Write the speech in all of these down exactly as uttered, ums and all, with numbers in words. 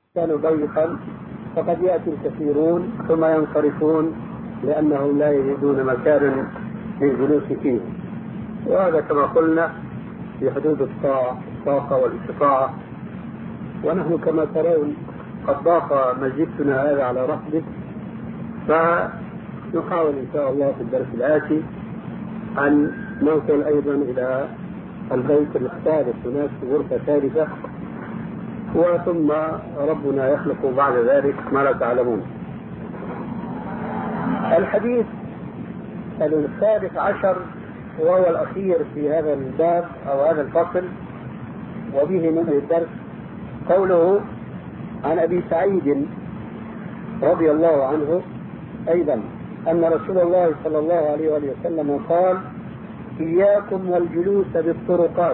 كان ضيقا فقد يأتي الكثيرون ثم ينصرفون لأنهم لا يجدون مكانا للجلوس فيه، وهذا كما قلنا في حدود الطاقة والاستطاعة. ونحن كما ترون قد ضاق مسجدنا هذا على رحبه، فنحاول إن شاء الله في الدرس الآتي أن نوصل أيضا إلى البيت الثالث هناك في غرفة ثالثة، وثم ربنا يخلق بعد ذلك ما لا تعلمون. الحديث الثالث عشر وهو الأخير في هذا الباب أو هذا الفصل، وبه ننهي الدرس. قوله عن أبي سعيد رضي الله عنه أيضا أن رسول الله صلى الله عليه وآله وسلم قال: إياكم والجلوس بالطرقات.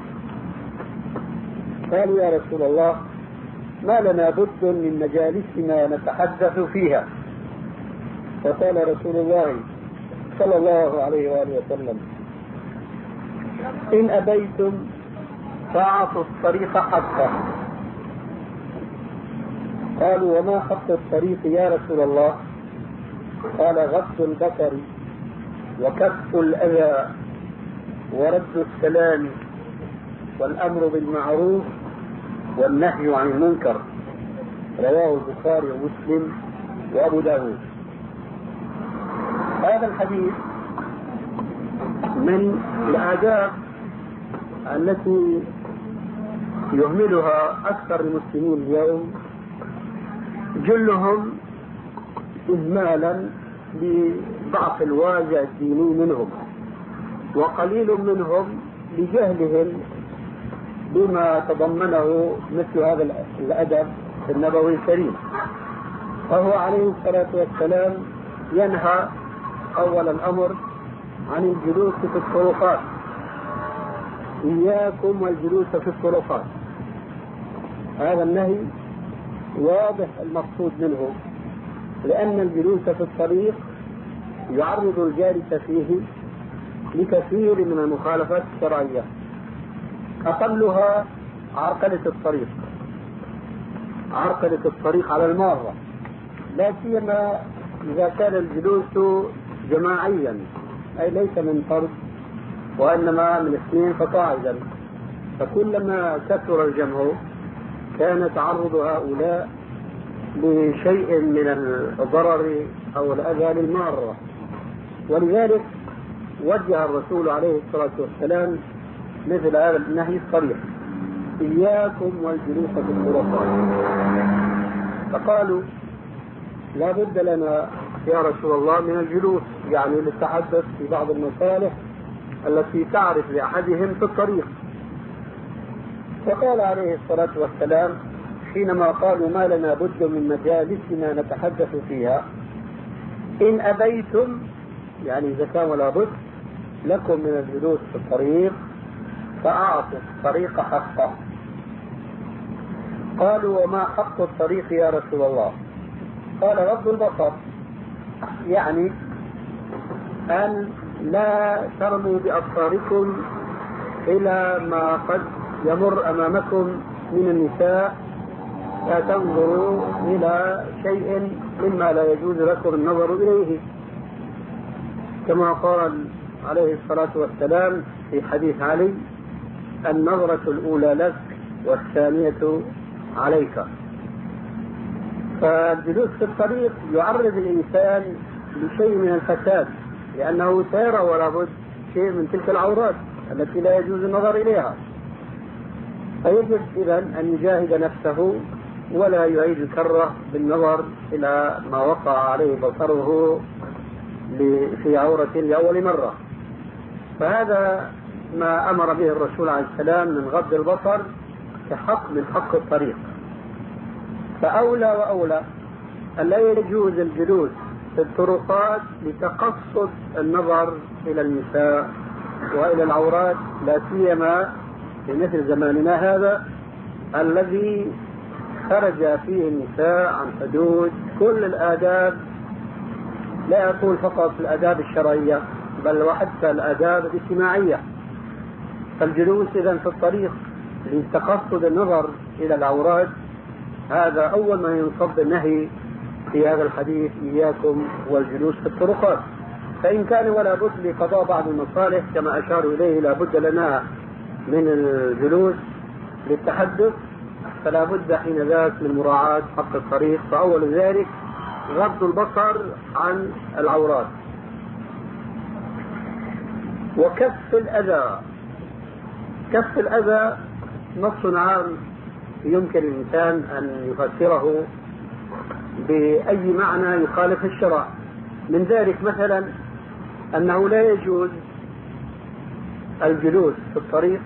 قالوا: يا رسول الله ما لنا بد من مجالسنا نتحدث فيها. فقال رسول الله صلى الله عليه وآله وسلم: إن أبيتم فأعطوا الطريق حقه. قالوا: وما حق الطريق يا رسول الله؟ قال: غض البصر وكف الأذى ورد السلام والأمر بالمعروف والنهي عن المنكر. رواه البخاري ومسلم وأبو داود. هذا الحديث من الآداب التي يهملها أكثر المسلمين اليوم، جلهم إهمالا بضعف الواجع الديني منهم، وقليل منهم لجهلهم بما تضمنه مثل هذا الأدب النبوي الكريم. فهو عليه الصلاة والسلام ينهى أول الأمر عن الجلوس في الطرقات. إياكم والجلوس في الطرقات. هذا النهي واضح المقصود منه، لأن الجلوس في الطريق يعرض الجالس فيه لكثير من المخالفات الشرعية، أقلها عرقلة الطريق عرقلة الطريق على المارة، لا سيما إذا كان الجلوس جماعيا، أي ليس من فرد وإنما من اثنين فصاعدا، فكلما كثر الجمع كان تعرض هؤلاء لشيء من الضرر أو الأذى للمارة. ولذلك وجه الرسول عليه الصلاة والسلام مثل هذا النهي الصريح: إياكم والجلوس في الطرقات. فقالوا: لا بد لنا يا رسول الله من الجلوس، يعني للتحدث في بعض المصالح التي تعرف لأحدهم في الطريق. فقال عليه الصلاة والسلام حينما قالوا: ما لنا بد من مجالسنا نتحدث فيها، إن أبيتم، يعني إذا كان ولا بد لكم من الجلوس في الطريق فأعطوا الطريق حقه. قالوا: وما حق الطريق يا رسول الله؟ قال: غض البصر، يعني أن لا ترموا بأبصاركم إلى ما قد يمر أمامكم من النساء، لا تنظروا إلى شيء مما لا يجوز لكم النظر إليه، كما قال عليه الصلاة والسلام في حديث علي: النظرة الأولى لك والثانية عليك. فالجلوس في الطريق يعرض الإنسان لشيء من الفساد، لأنه سيرى ولا بد شيء من تلك العورات التي لا يجوز النظر إليها، فيجب إذن أن يجاهد نفسه ولا يعيد الكرة بالنظر إلى ما وقع عليه بصره في عورة لأول مرة. فهذا ما أمر به الرسول عليه السلام من غض البصر كحق من حق الطريق. فأولى وأولى أن لا يجوز الجلوس في الطرقات لتقصد النظر إلى النساء وإلى العورات، لا سيما في مثل زماننا هذا الذي خرج فيه النساء عن حدود كل الآداب، لا أقول فقط الآداب الشرعية بل وحتى الآداب الاجتماعية. فالجلوس إذن في الطريق لتقصد النظر إلى العورات هذا أول ما ينصب النهي في هذا الحديث: إياكم والجلوس في الطرقات. فإن كان ولا بد لقضاء بعض المصالح كما أشاروا إليه لا بد لنا من الجلوس للتحدث، فلا بد حين ذاك من مراعاة حق الطريق. فأول ذلك غض البصر عن العورات وكف الأذى. كف الأذى نص عام يمكن الإنسان أن يفسره بأي معنى يخالف الشرع. من ذلك مثلا أنه لا يجوز الجلوس في الطريق،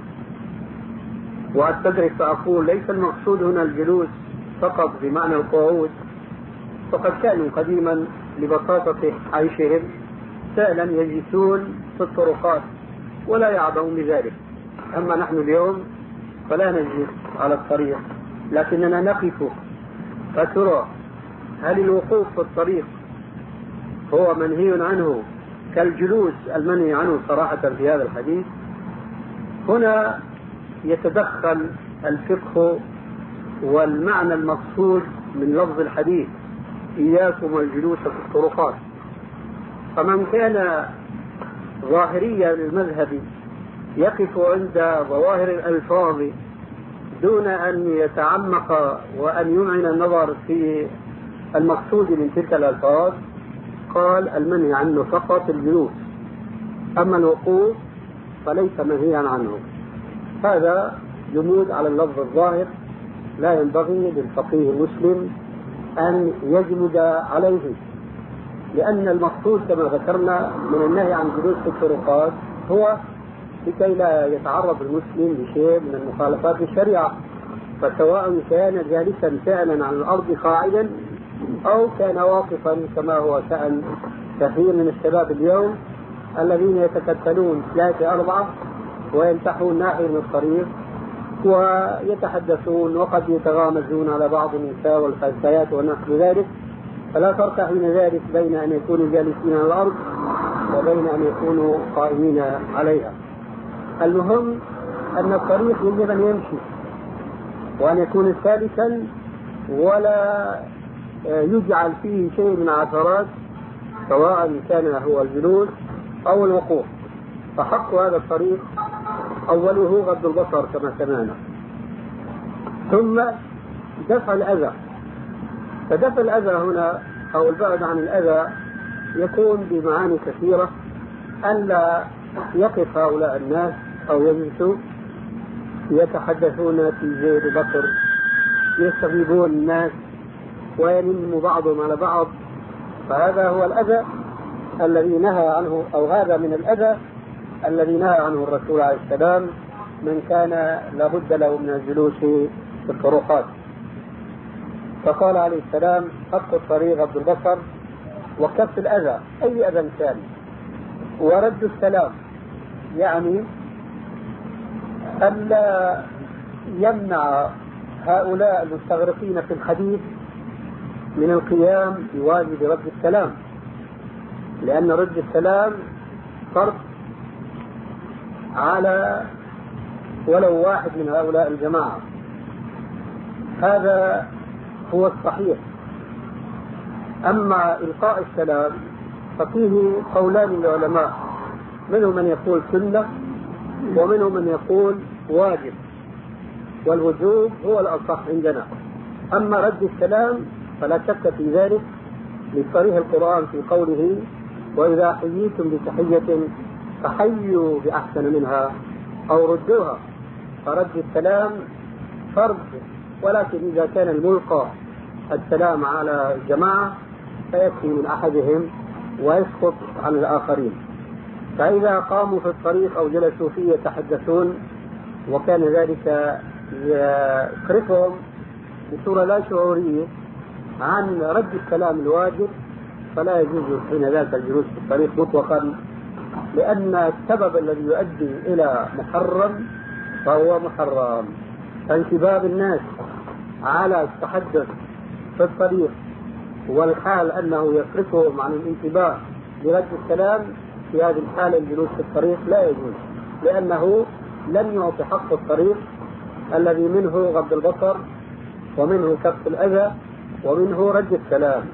وأستدرك فأقول ليس المقصود هنا الجلوس فقط بمعنى القعود، فقد كانوا قديما لبساطة عيشهم فعلا يجلسون في الطرقات ولا يعبؤون بذلك. أما نحن اليوم فلا نجلس على الطريق لكننا نقف. فترى هل الوقوف في الطريق هو منهي عنه كالجلوس المنهي عنه صراحة في هذا الحديث؟ هنا يتدخل الفقه والمعنى المقصود من لفظ الحديث: إياكم والجلوس في الطرقات. فمن كان ظاهريا المذهب يقف عند ظواهر الألفاظ دون أن يتعمق وأن يمعن النظر في المقصود من تلك الألفاظ، قال المنهي عنه فقط الجلوس، أما الوقوف فليس منهيا عنه. هذا جمود على اللفظ الظاهر لا ينبغي للفقيه المسلم أن يجمد عليه، لأن المقصود كما ذكرنا من النهي عن جلوس في الطرقات هو لكي لا يتعرض المسلم لشيء من المخالفات للشريعة، فسواء كان جالسا فعلا على الأرض قاعدا أو كان واقفا كما هو شأن كثير من الشباب اليوم الذين يتكتلون ثلاثة أربعة وينتحون ناحية من الطريق ويتحدثون وقد يتغامزون على بعض النساء والفتيات ونحو ذلك. فلا فرق حين ذلك بين أن يكونوا جالسين على الأرض وبين أن يكونوا قائمين عليها. المهم أن الطريق يجب أن يمشي وأن يكون ثالثا ولا يجعل فيه شيء من عثرات، سواء كان هو الجلوس أو الوقوف. فحق هذا الطريق أوله غض البصر كما سمعنا، ثم دفع الأذى. فدفع الأذى هنا أو البعد عن الأذى يكون بمعاني كثيرة: ألا يقف هؤلاء الناس أو يجلسوا يتحدثون في زير بكر، يستغيبون الناس وينم بعضهم على بعض. فهذا هو الأذى الذي نهى عنه، أو هذا من الأذى الذي نهى عنه الرسول عليه السلام من كان لابد له من الجلوس في الطرقات. فقال عليه السلام: حق الطريق غض البصر وكف الأذى، أي أذى كان، ورد السلام، يعني ألا يمنع هؤلاء المستغرقين في الحديث من القيام بواجب رد السلام، لأن رد السلام فرض على ولو واحد من هؤلاء الجماعة. هذا هو الصحيح. أما إلقاء السلام ففيه قولان للعلماء، منهم من يقول سنة ومنهم من يقول واجب، والوجوب هو الأصح عندنا. أما رد السلام فلا شك في ذلك لصريح القرآن في قوله: وإذا حييتم بتحية فحيوا بأحسن منها أو ردوها. فرد السلام فرض، ولكن إذا كان الملقى السلام على الجماعة فيكفي من أحدهم ويسقط عن الآخرين. فإذا قاموا في الطريق أو جلسوا فيه يتحدثون وكان ذلك يصرفهم بصورة لا شعورية عن رد السلام الواجب، فلا يجوز حين ذاك الجلوس في الطريق مطلقا، لأن السبب الذي يؤدي إلى محرم فهو محرم. فانتباه الناس على التحدث في الطريق والحال أنه يصرفهم عن الانتباه لرد السلام، في هذه الحالة الجلوس في الطريق لا يجوز، لأنه لم يعطي حق الطريق الذي منه غض البصر ومنه كف الأذى، ومنه رد السلام.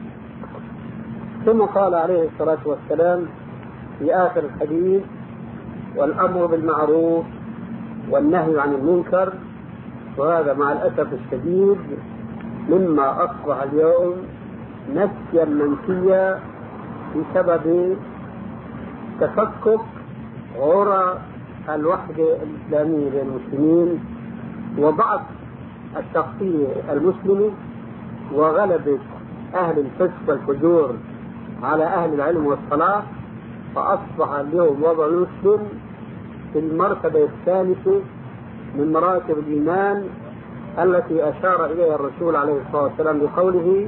ثم قال عليه الصلاة والسلام في آخر الحديث: والأمر بالمعروف والنهي عن المنكر. وهذا مع الأسف الشديد مما أصبح اليوم نسيا منسيا بسبب تفكك عرى الوحدة الإسلامية بين المسلمين، وضعف التغطية المسلمي، وغلبة أهل الفسق والفجور على أهل العلم والصلاح. فأصبح اليوم وضع المسلم في المرتبة الثالثة من مراتب الإيمان التي أشار إليها الرسول عليه الصلاة والسلام بقوله: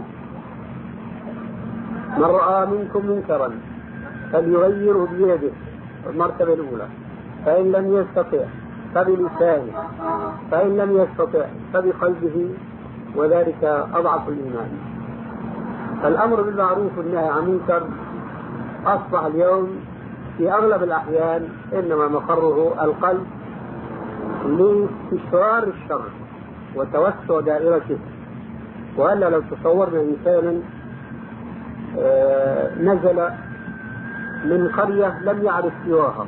من رأى منكم منكرا فليغيره بيده، المرتبة الأولى، فإن لم يستطع فبلسانه، فإن لم يستطع فبقلبه، وذلك أضعف الإيمان. الأمر بالمعروف والنهي عن المنكر أصبح اليوم في أغلب الأحيان إنما مقره القلب لاستشرار الشر وتوسع دائرته. وألا لو تصورنا إنسانا نزل من قرية لم يعرف سواها،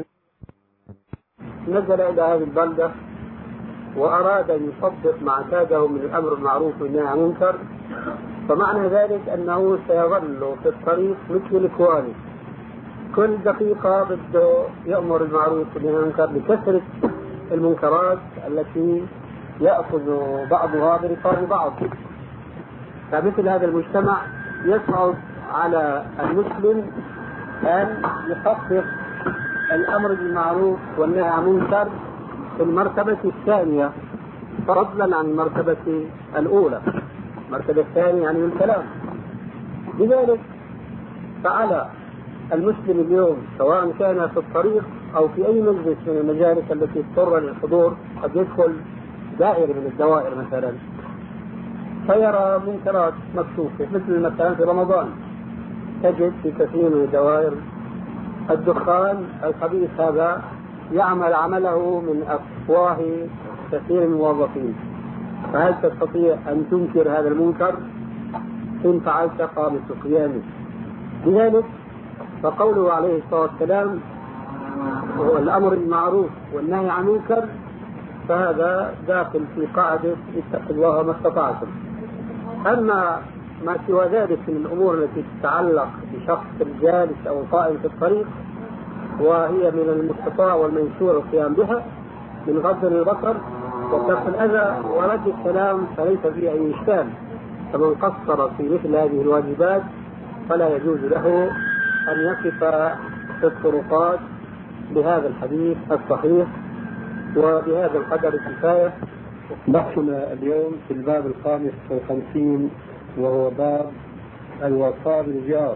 نزل إلى هذه البلدة وأراد أن يطبق ما اعتاده من الأمر بالمعروف والنهي عن المنكر، فمعنى ذلك أنه سيظل في الطريق مثل الإخوان، كل دقيقة بده يأمر بالمعروف والنهي عن المنكر لكثرة المنكرات التي يأخذ بعضها برقاب بعض. فمثل هذا المجتمع يصعب على المسلم أن يحقق الأمر بالمعروف والنهي عن المنكر في المرتبة الثانية فضلا عن المرتبة الأولى. المرتبة الثانية يعني الكلام. لذلك فعلى المسلم اليوم سواء كان في الطريق أو في أي مجلس من المجالس التي اضطر للحضور، قد يدخل دائرة من الدوائر مثلا فيرى منكرات مكشوفة، مثل مثلا في رمضان تجد في كثير من الدوائر الدخان الخبيث هذا يعمل عمله من أفواه كثير من الموظفين. فهل تستطيع أن تنكر هذا المنكر؟ إن فعلت قامت قيامك. لذلك فقوله عليه الصلاة والسلام هو الأمر بالمعروف والنهي عن المنكر، فهذا داخل في قاعدة اتقوا الله ما استطعتم. أما ما سوى ذلك من الأمور التي تتعلق بشخص الجالس أو القائم في الطريق وهي من المستطاع والمنشور القيام بها من غض البصر وكف الأذى ورد السلام فليس فيه أي إشكال. فمن قصر في مثل هذه الواجبات فلا يجوز له أن يقف في الطرقات بهذا الحديث الصحيح. وبهذا القدر الكفاية. بحثنا اليوم في الباب الخامس والخمسين وهو باب الوفاء بالجار.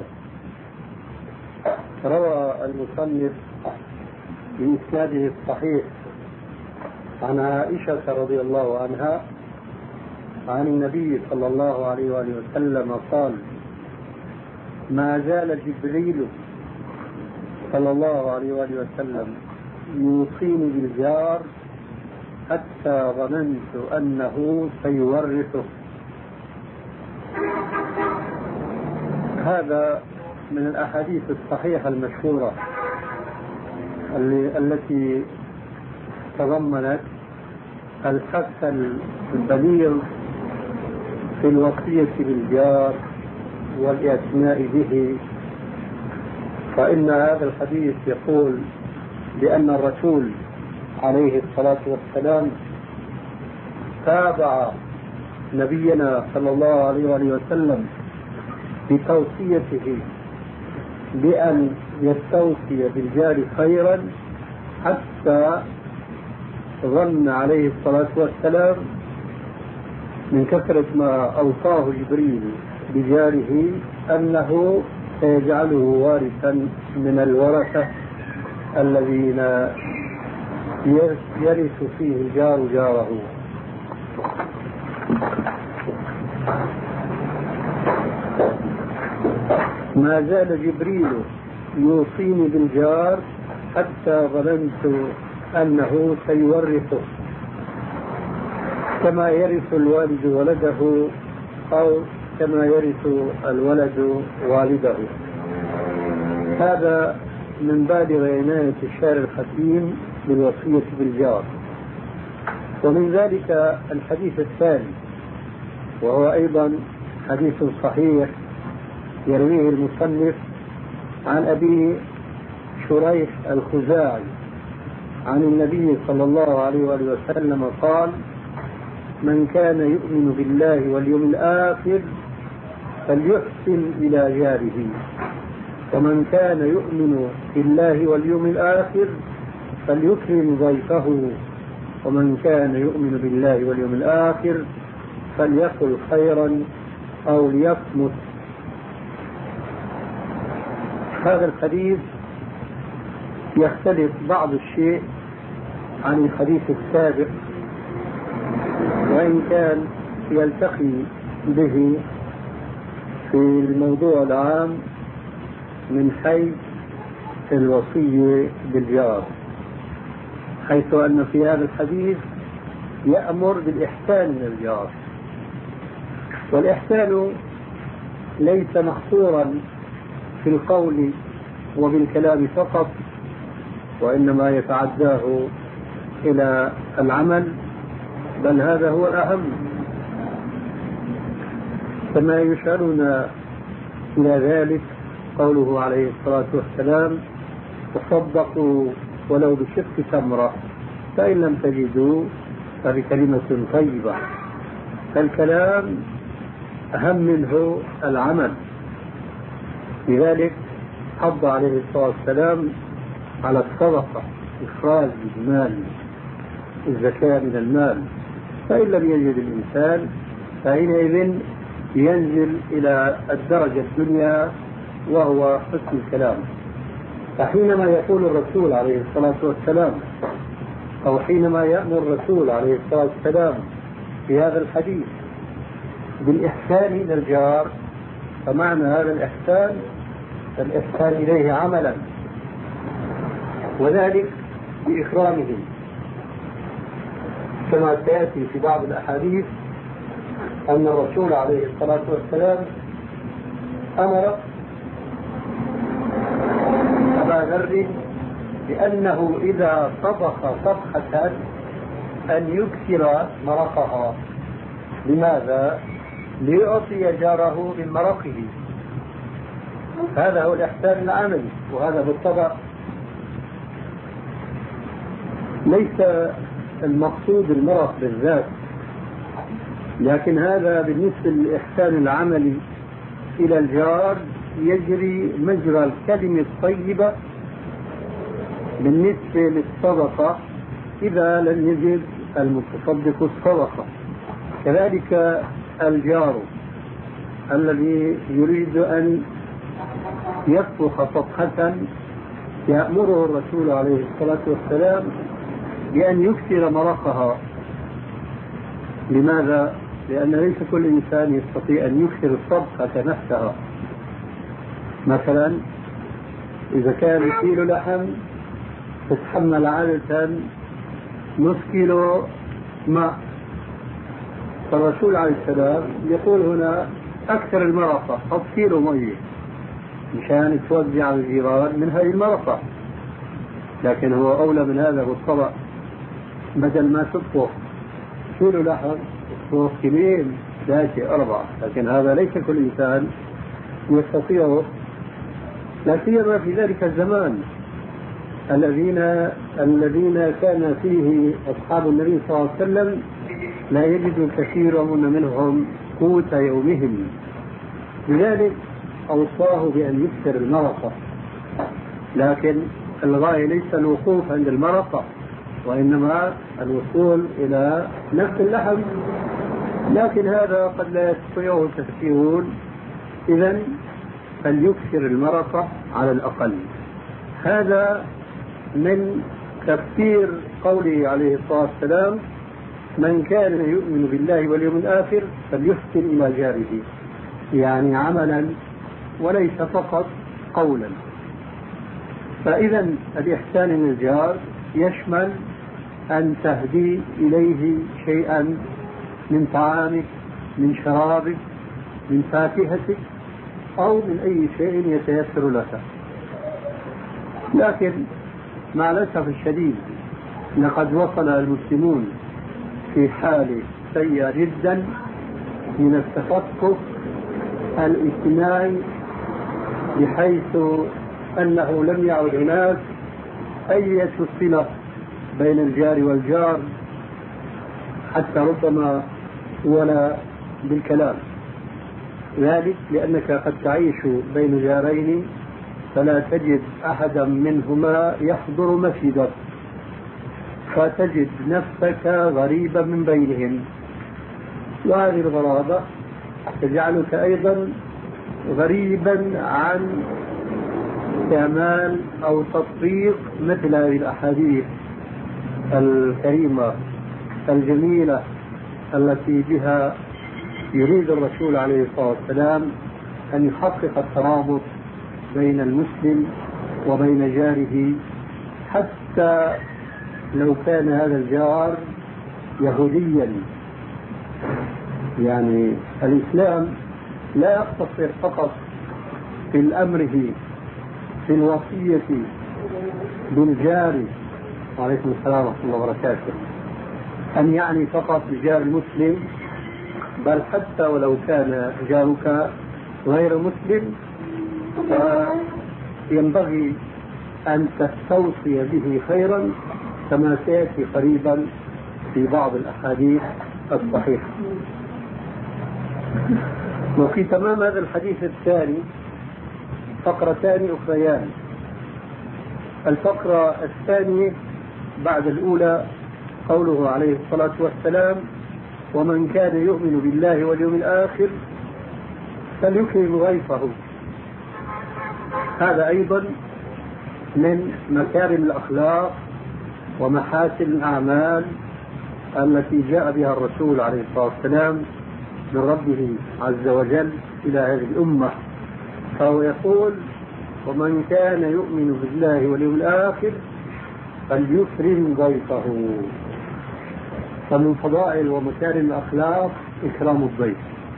روى المصنف بإسناده الصحيح عن عائشة رضي الله عنها عن النبي صلى الله عليه وآله وسلم قال: ما زال جبريل صلى الله عليه وآله وسلم يوصيني بالجار حتى ظننت أنه سيورثه. هذا من الأحاديث الصحيحة المشهورة التي تضمنت الحث البليغ في الوصية بالجار والاعتناء به. فإن هذا الحديث يقول بأن الرسول عليه الصلاة والسلام تابع نبينا صلى الله عليه وآله وسلم بتوصيته بأن يستوصي بالجار خيرا حتى ظن عليه الصلاة والسلام من كثرة ما أوصاه جبريل بجاره أنه سيجعله وارثا من الورثة الذين يرث فيه الجار جاره. ما زال جبريل يوصيني بالجار حتى ظننت أنه سيورثه. كما يرث الوالد ولده أو كما يرث الولد والده. هذا من باب عناية الشارع الحكيم بالوصية بالجار. ومن ذلك الحديث الثاني، وهو أيضا حديث صحيح يرويه المصنف عن أبي شريح الخزاعي عن النبي صلى الله عليه وآله وسلم قال: من كان يؤمن بالله واليوم الآخر فليحسن إلى جاره، ومن كان يؤمن بالله واليوم الآخر فليكرم ضيفه، ومن كان يؤمن بالله واليوم الآخر فليقل خيرا أو ليصمت. هذا الحديث يختلف بعض الشيء عن الحديث السابق، وإن كان يلتقي به في الموضوع العام من حيث الوصية بالجار، حيث أن في هذا الحديث يأمر بالإحسان من الجار، والإحسان ليس محصورا في القول وبالكلام فقط، وإنما يتعداه إلى العمل، بل هذا هو الأهم. كما يشعرنا إلى ذلك قوله عليه الصلاة والسلام: تصدقوا ولو بشق تمرة فإن لم تجدوا فبكلمة طيبة. فالكلام أهم منه العمل، لذلك حض عليه الصلاة والسلام على الصدقة، إخراج المال، الزكاة من المال. فإن لم يجد الإنسان فحينئذ ينزل إلى الدرجة الدنيا وهو حسن الكلام. فحينما يقول الرسول عليه الصلاة والسلام، أو حينما يأمر الرسول عليه الصلاة والسلام في هذا الحديث بالإحسان إلى الجار، فمعنى هذا الإحسان الإحسان إليه عملا، وذلك بإكرامه، كما سيأتي في بعض الأحاديث أن الرسول عليه الصلاة والسلام أمر أبا ذر بأنه إذا طبخ طبخة أن يكثر مرقها. لماذا؟ ليعطي جاره من مرقه. هذا هو الإحسان العملي، وهذا بالطبع ليس المقصود المرق بالذات، لكن هذا بالنسبة للإحسان العملي إلى الجار يجري مجرى الكلمة الطيبة بالنسبة للصدقة إذا لم يجد المتصدق الصدقة. كذلك الجار الذي يريد أن يطبخ طبخة يأمره الرسول عليه الصلاة والسلام بأن يكثر مرقها. لماذا؟ لأن ليس كل إنسان يستطيع أن يكثر الطبخة نفسها. مثلا إذا كان كيلو لحم تتحمل عادة نصف كيلو ماء، فالرسول عليه السلام يقول هنا أكثر المرقة، حط كيلو مية مشان توزع على الجيران من هذه المرقة. لكن هو أولى من هذا بالطبع، بدل ما تطبخ كيلو لحم تطبخ كيلين ثلاثة أربعة، لكن هذا ليس كل إنسان يستطيعه، لا سيما في ذلك الزمان الذين الذين كان فيه أصحاب النبي صلى الله عليه وسلم لا يجد كثير منهم قوت يومهم. لذلك أوصاه بأن يكثر المرقة، لكن الغاية ليس الوقوف عند المرقة، وإنما الوصول إلى نفس اللحم، لكن هذا قد لا يستطيعه الكثيرون، إذن فليكثر المرقة على الأقل. هذا من تفسير قوله عليه الصلاة والسلام: من كان يؤمن بالله واليوم الآخر فليحسن إلى جاره، يعني عملا وليس فقط قولا. فإذا الإحسان للجار يشمل أن تهدي إليه شيئا من طعامك، من شرابك، من فاكهتك، أو من أي شيء يتيسر لك. لكن مع الأسف الشديد لقد وصل المسلمون في حال سيئة جدا من التفكك الاجتماعي، بحيث أنه لم يعد هناك أي صلة بين الجار والجار، حتى ربما ولا بالكلام. ذلك لأنك قد تعيش بين جارين فلا تجد أحدا منهما يحضر مسجدك، فتجد نفسك غريبا من بينهم، وهذه الغرابة تجعلك أيضا غريبا عن استعمال أو تطبيق مثل هذه الأحاديث الكريمة الجميلة التي بها يريد الرسول عليه الصلاة والسلام أن يحقق الترابط بين المسلم وبين جاره، حتى لو كان هذا الجار يهوديا. يعني الإسلام لا يقتصر فقط في الأمر في الوصية بالجار، وعليكم السلام ورحمة الله وبركاته، أن يعني فقط الجار المسلم، بل حتى ولو كان جارك غير مسلم فينبغي أن تستوصي به خيرا، كما سيأتي قريبا في بعض الأحاديث الصحيحة. وفي تمام هذا الحديث الثاني فقرتان أخريان. الفقرة الثانية بعد الأولى قوله عليه الصلاة والسلام: ومن كان يؤمن بالله واليوم الآخر فليكرم ضيفه. هذا أيضا من مكارم الأخلاق ومحاسن الأعمال التي جاء بها الرسول عليه الصلاة والسلام من ربه عز وجل إلى هذه الأمة، فهو يقول: ومن كان يؤمن بالله واليوم الآخر فليكرم ضيفه. فمن فضائل ومكارم الأخلاق إكرام الضيف.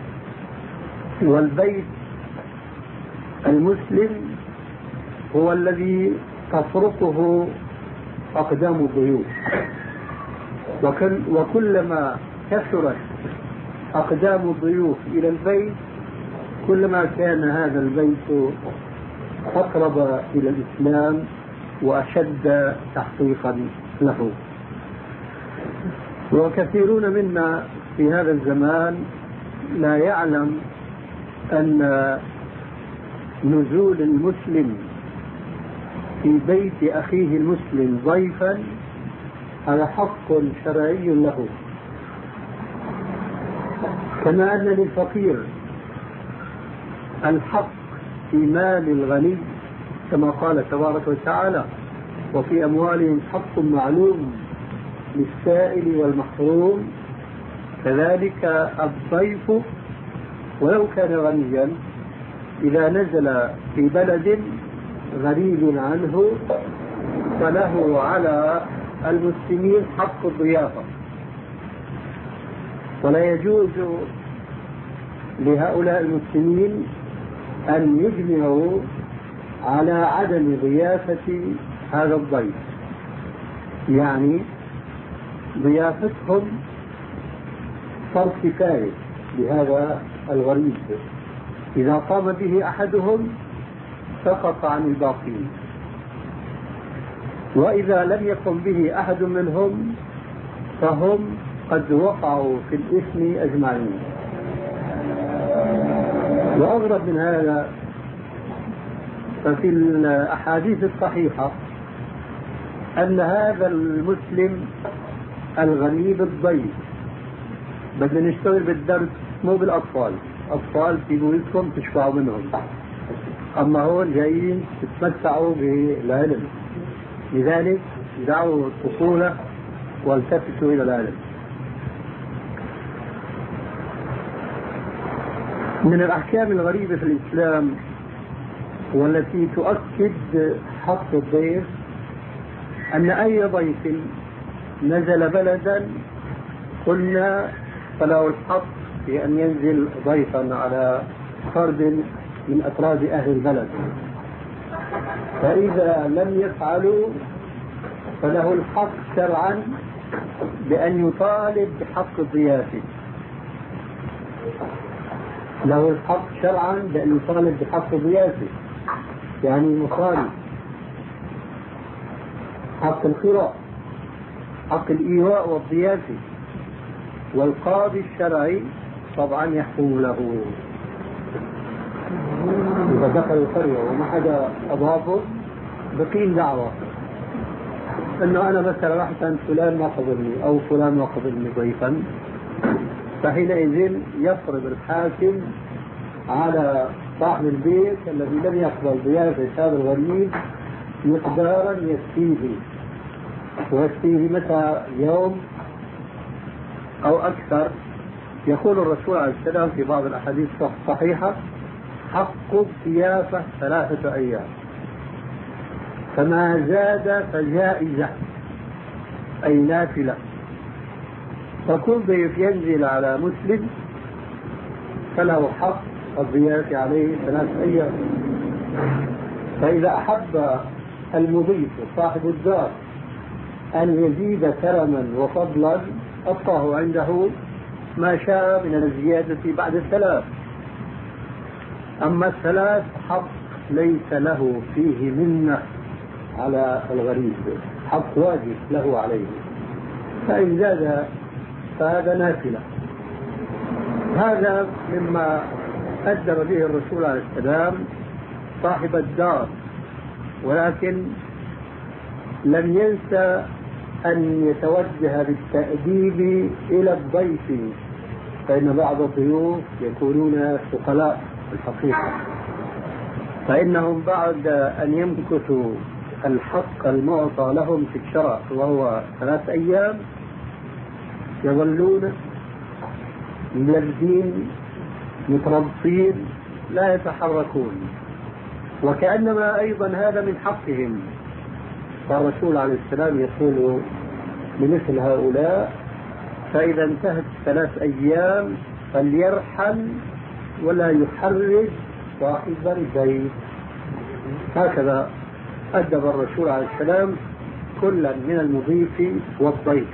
والبيت المسلم هو الذي تفرقه أقدام الضيوف، وكل وكلما كثرت أقدام الضيوف إلى البيت كلما كان هذا البيت أقرب إلى الإسلام وأشد تحقيقا له. وكثيرون منا في هذا الزمان لا يعلم أن نزول المسلم في بيت أخيه المسلم ضيفا هذا حق شرعي له، كما أن للفقير الحق في مال الغني، كما قال تبارك وتعالى: وفي أموالهم حق معلوم للسائل والمحروم. كذلك الضيف ولو كان غنيا إذا نزل في بلد غريب عنه فله على المسلمين حق الضيافة، ولا يجوز لهؤلاء المسلمين أن يجمعوا على عدم ضيافة هذا الضيف. يعني ضيافتهم فرض كفاية لهذا الغريب، إذا قام به أحدهم سقط عن الباقين، وإذا لم يقم به أحد منهم فهم قد وقعوا في الإثم أجمعين. وأغرب من هذا ففي الأحاديث الصحيحة أن هذا المسلم الغريب الضيف، بدنا نشتغل بالدرس مو بالأطفال، أطفال في بيوتكم تشفعوا منهم، أما هون جايين تتمتعوا بالعلم، لذلك دعوا الطفولة والتفتوا إلى العلم. من الأحكام الغريبة في الإسلام والتي تؤكد حق الضيف أن أي ضيف نزل بلدا قلنا فله الحق في أن ينزل ضيفا على فرد من أفراد أهل البلد. فإذا لم يفعلوا فله الحق شرعا بأن يطالب بحق الضيافة، له الحق شرعا بأن يطالب بحق الضيافة، يعني مخالف حق القراء، حق الإيواء والضيافة، والقاضي الشرعي طبعا يحكم له. إذا دخل القرية وما حدا أضافه بقيم دعوة إنه أنا مثلا رحت عند فلان ما قبلني أو فلان ما قبلني ضيفا، فحينئذ يفرض الحاكم على صاحب البيت الذي لم يقبل ضيافة هذا الغريب مقدارا يكفيه، ويكفيه متى يوم أو أكثر. يقول الرسول عليه السلام في بعض الأحاديث الصحيحة: حق الضيافة ثلاثة أيام، فما زاد فجائزة أي نافلة. فكل ضيف ينزل على مسلم فله حق الضيافة عليه ثلاثة أيام. فإذا أحب المضيف صاحب الدار أن يزيد كرما وفضلا أبقاه عنده ما شاء من الزيادة بعد الثلاث. أما الثلاث حق ليس له فيه منة على الغريب، حق واجب له عليه، فإن زاد فهذا نافلة. هذا مما أدب به الرسول عليه السلام صاحب الدار، ولكن لم ينسى أن يتوجه بالتأديب إلى الضيف، فإن بعض الضيوف يكونون ثقلاء الحقيقة، فإنهم بعد أن يمكثوا الحق المعطى لهم في الشرع وهو ثلاث أيام يظلون ملذين متربصين لا يتحركون، وكأنما أيضا هذا من حقهم. فالرسول عليه السلام يقول لمثل هؤلاء: فإذا انتهت ثلاث أيام فليرحل ولا يحرج صاحب البيت. هكذا أدب الرسول عليه السلام كلا من المضيف والضيف.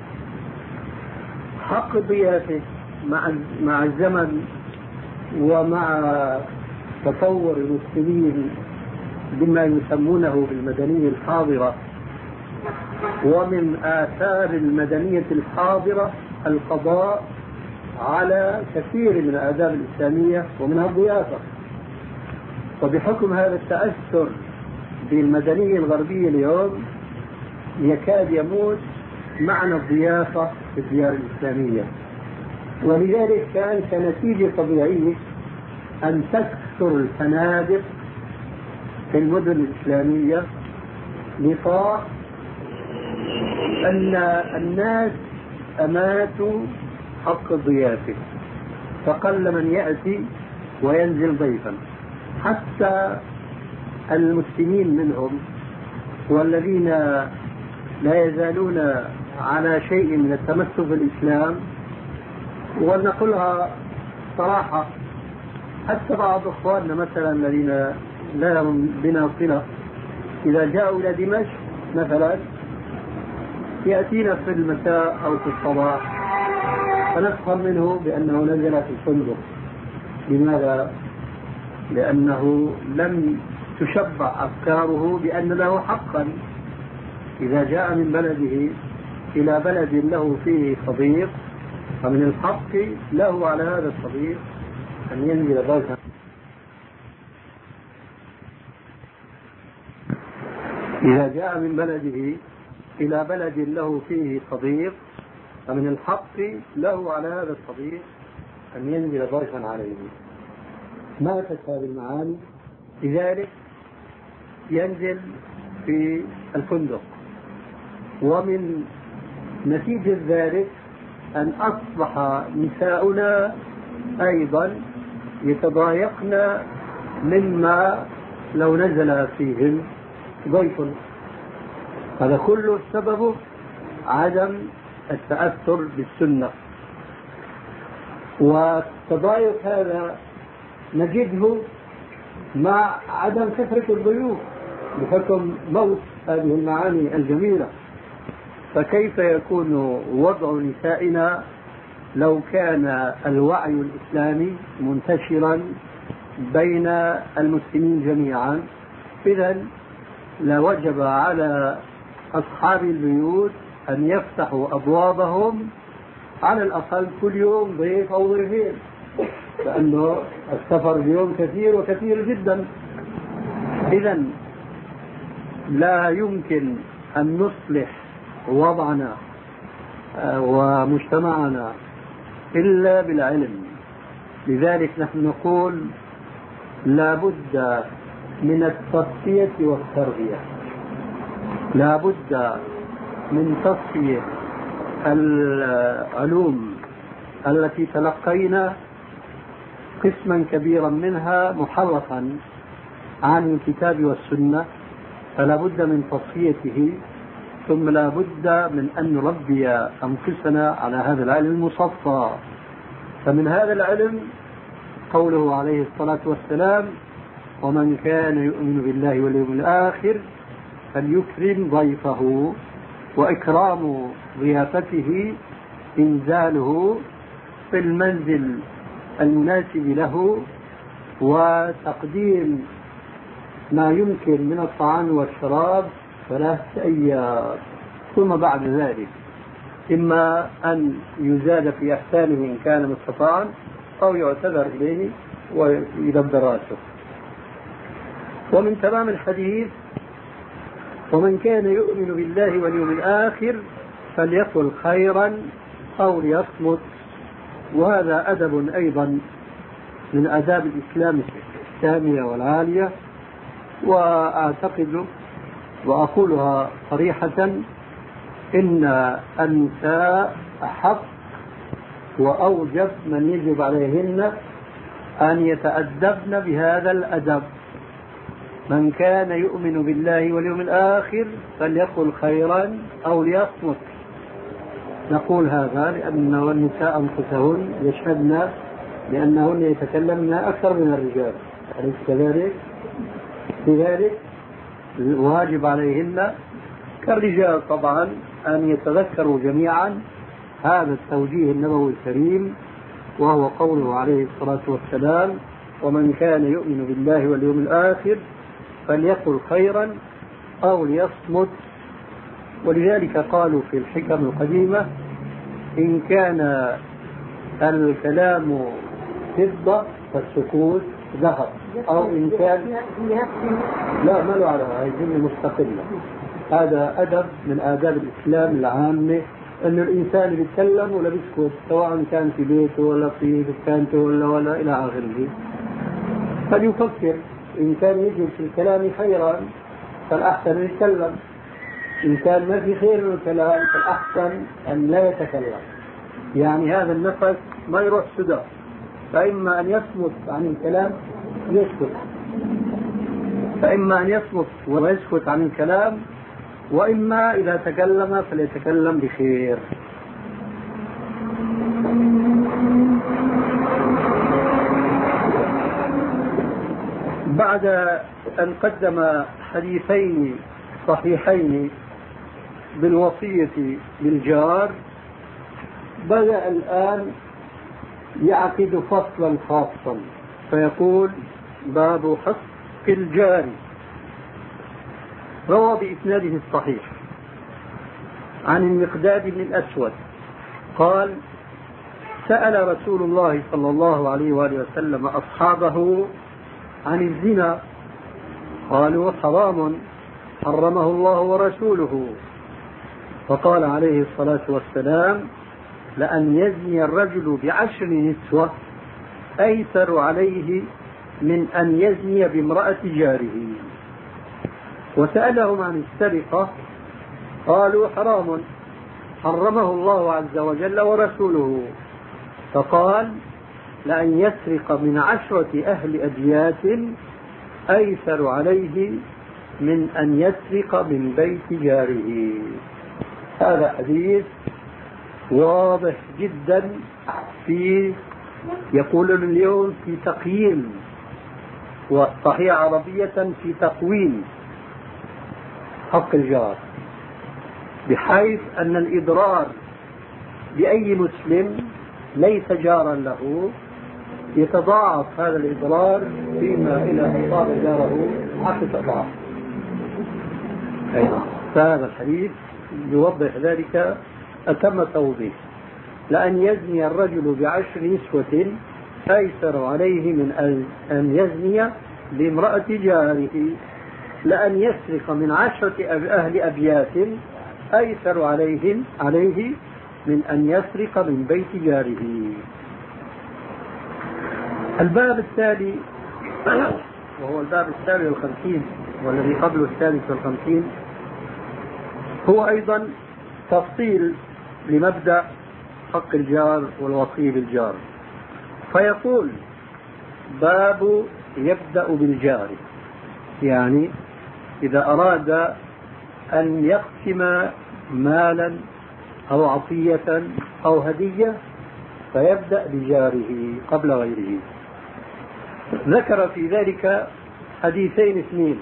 حق الضيافة مع مع الزمن ومع تطور المسلمين بما يسمونه بالمدنية الحاضرة، ومن آثار المدنية الحاضرة القضاء على كثير من الآداب الإسلامية ومنها الضيافة. وبحكم هذا التأثر بالمدنية الغربية اليوم يكاد يموت معنى الضيافة في الديار الإسلامية، ولذلك كان كنتيجة طبيعية أن تكثر الفنادق في المدن الإسلامية لطاق أن الناس أماتوا حق الضيافة، فقل من يأتي وينزل ضيفا. حتى المسلمين منهم والذين لا يزالون على شيء من التمسك بالإسلام، ونقولها صراحة، حتى بعض أخواننا مثلا الذين لا لهم بنا صلة إذا جاءوا إلى دمشق مثلا يأتينا في المساء أو في الصباح فنفهم منه بأنه نزل في الفندق. لماذا؟ لأنه لم تشبع أفكاره بأن له حقا. إذا جاء من بلده إلى بلد له فيه صديق فمن الحق له على هذا الصديق أن ينزل ضيفا. إذا جاء من بلده إلى بلد له فيه صديق فمن الحق له على هذا الصديق أن ينزل ضيفا عليه. ماتت هذه المعاني، لذلك ينزل في الفندق. ومن نتيجة ذلك أن أصبح نساؤنا أيضا يتضايقن مما لو نزل فيهم ضيف. هذا كله السبب عدم التأثر بالسنة. والتضايق هذا نجده مع عدم كثرة الضيوف بحكم موت هذه المعاني الجميلة. فكيف يكون وضع نسائنا لو كان الوعي الإسلامي منتشرا بين المسلمين جميعا؟ إذن لوجب على أصحاب البيوت أن يفتحوا أبوابهم على الأقل كل يوم ضيف أو ضيفين، لأنه السفر اليوم كثير وكثير جدا. إذن لا يمكن أن نصلح وضعنا ومجتمعنا إلا بالعلم. لذلك نحن نقول لا بد من التصفية والتربية، لا بد من تصفية العلوم التي تلقينا قسما كبيرا منها محرفا عن الكتاب والسنة، فلا بد من تصفيته، ثم لا بد من أن نربي أنفسنا على هذا العلم المصفى. فمن هذا العلم قوله عليه الصلاة والسلام: ومن كان يؤمن بالله واليوم الآخر فليكرم ضيفه، وإكرام ضيافته إنزاله في المنزل المناسب له، وتقديم ما يمكن من الطعام والشراب ثلاثة أيام، ثم بعد ذلك إما أن يزاد في إحسانه إن كان مستطاعا أو يعتذر إليه ويدبر راسه. ومن تمام الحديث: ومن كان يؤمن بالله واليوم الآخر فليقل خيرا أو ليصمت. وهذا أدب أيضا من آداب الإسلام السامية والعالية. وأعتقد وأقولها صريحة إن النساء أحق وأوجب من يجب عليهن أن يتأدبن بهذا الأدب. من كان يؤمن بالله واليوم الآخر فليقل خيرا أو ليصمت. نقول هذا لأن النساء أنفسهن يشهدن لأنهن يتكلمن أكثر من الرجال، أليس كذلك؟ لذلك واجب عليهن كالرجال طبعا أن يتذكروا جميعا هذا التوجيه النبوي الكريم، وهو قوله عليه الصلاة والسلام: ومن كان يؤمن بالله واليوم الآخر فليقل خيرا أو ليصمت. ولذلك قالوا في الحكم القديمة: إن كان الكلام فضة فالسكوت ذهب، أو إن كان لا ما له على هذه جملة مستقلة. هذا أدب من آداب الإسلام العامة، أن الإنسان يتكلم ولا بيسكت، سواء كان في بيته ولا في دكانته ولا ولا إلى آخره. فليفكر، إن كان يجب في الكلام خيرا فالأحسن يتكلم، إن كان ما في خير من الكلام فالأحسن أن لا يتكلم. يعني هذا النفس ما يروح سدى، فإما أن يصمت عن الكلام يسكت، فإما أن يصمت ويسكت عن الكلام، وإما إذا تكلم فليتكلم بخير. بعد أن قدم حديثين صحيحين بالوصية للجار، بدأ الآن يعقد فصلا خاصا فيقول: باب حق الجار. روى بإسناده الصحيح عن المقداد بن الأسود قال: سأل رسول الله صلى الله عليه وآله وسلم أصحابه عن الزنا، قالوا: حرام حرمه الله ورسوله. فقال عليه الصلاة والسلام: لأن يزني الرجل بعشر نسوة أيسر عليه من أن يزني بامرأة جاره. وسألهم عن السرقة، قالوا: حرام حرمه الله عز وجل ورسوله. فقال: لأن يسرق من عشرة أهل أبيات أيسر عليه من أن يسرق من بيت جاره. هذا حديث واضح جدا في يقولون اليوم في تقييم، والصحيح عربية في تقويم حق الجار، بحيث أن الإضرار بأي مسلم ليس جارا له يتضاعف هذا الإضرار فيما إلى أن صار جاره عشرة أضعاف. فهذا الحديث يوضح ذلك أتم توضيح. لأن يزني الرجل بعشر نسوة أيسر عليه من أن يزني بامرأة جاره، لأن يسرق من عشرة أهل أبيات أيسر عليهم عليه من أن يسرق من بيت جاره. الباب التالي وهو الباب السابع والخمسين والذي قبل الثالث والخمسين هو أيضا تفصيل لمبدأ حق الجار والوصي بالجار. فيقول باب يبدأ بالجار، يعني إذا أراد أن يقسم مالا أو عطية أو هدية فيبدأ بجاره قبل غيره. ذكر في ذلك حديثين اثنين،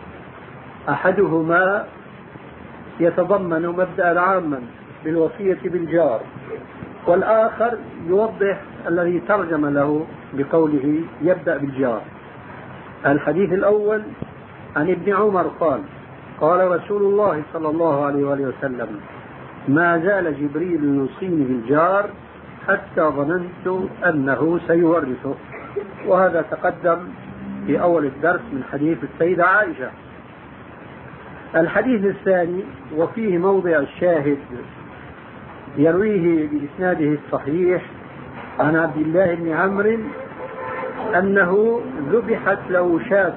أحدهما يتضمن مبدأ عاما بالوصية بالجار، والآخر يوضح الذي ترجم له بقوله يبدأ بالجار. الحديث الأول عن ابن عمر قال قال رسول الله صلى الله عليه وآله وسلم: ما زال جبريل يوصيني بالجار حتى ظننت أنه سيورثه. وهذا تقدم في أول الدرس من حديث السيدة عائشة. الحديث الثاني وفيه موضع الشاهد يرويه بإسناده الصحيح عن عبد الله بن عمرو أنه ذبحت له شاة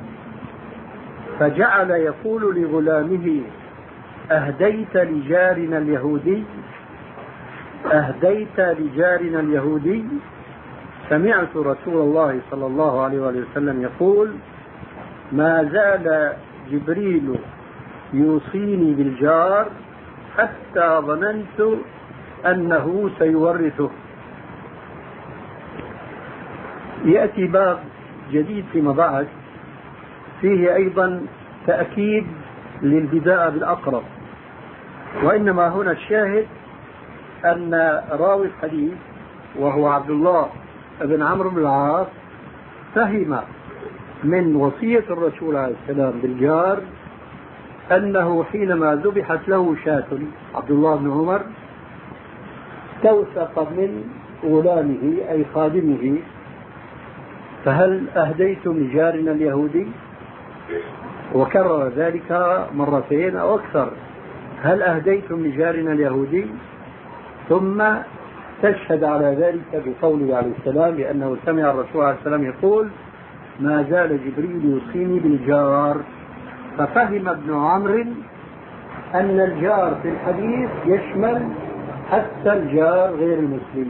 فجعل يقول لغلامه: أهديت لجارنا اليهودي أهديت لجارنا اليهودي. سمعت رسول الله صلى الله عليه وسلم يقول: ما زال جبريل يوصيني بالجار حتى ظننت أنه سيورثه. يأتي باب جديد فيما بعد فيه أيضا تأكيد للبداء بالأقرب، وإنما هنا الشاهد أن راوي الحديث وهو عبد الله بن عمرو بن العاص فهم من وصية الرسول عليه السلام بالجار أنه حينما ذبحت له شاة عبد الله بن عمر استوثق من غلامه أي خادمه: فهل أهديتم لجارنا اليهودي؟ وكرر ذلك مرتين أو أكثر: هل أهديتم لجارنا اليهودي؟ ثم تشهد على ذلك بقوله عليه السلام لأنه سمع الرسول عليه السلام يقول: ما زال جبريل يوصيني بالجار. ففهم ابن عمرو أن الجار في الحديث يشمل حتى الجار غير المسلم،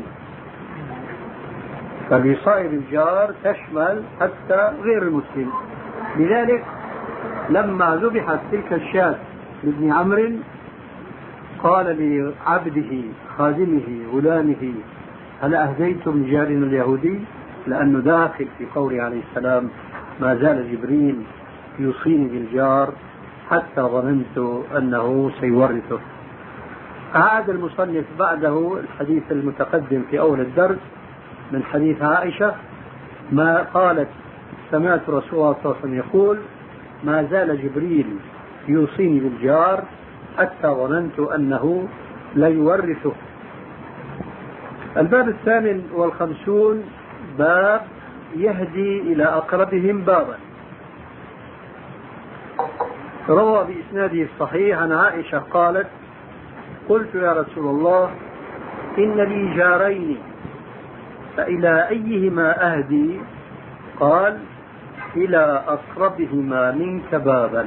فبصائر الجار تشمل حتى غير المسلم. لذلك لما ذبحت تلك الشاة لابن عمرو قال لعبده خادمه غلامه: هل أهديتم لجارنا اليهودي؟ لأنه داخل في قوله عليه السلام: ما زال جبريل يوصيني بالجار حتى ظننت أنه سيورثه. أعاد المصنف بعده الحديث المتقدم في أول الدرس من حديث عائشة ما قالت: سمعت رسول الله صلى الله عليه وسلم يقول: ما زال جبريل يوصيني بالجار حتى ظننت أنه لا يورثه. الباب الثامن والخمسون باب يهدي إلى أقربهم بابا. روى بإسناده الصحيح عن عائشة قالت: قلت يا رسول الله إن لي جارين فإلى أيهما أهدي؟ قال: إلى أقربهما منك بابا.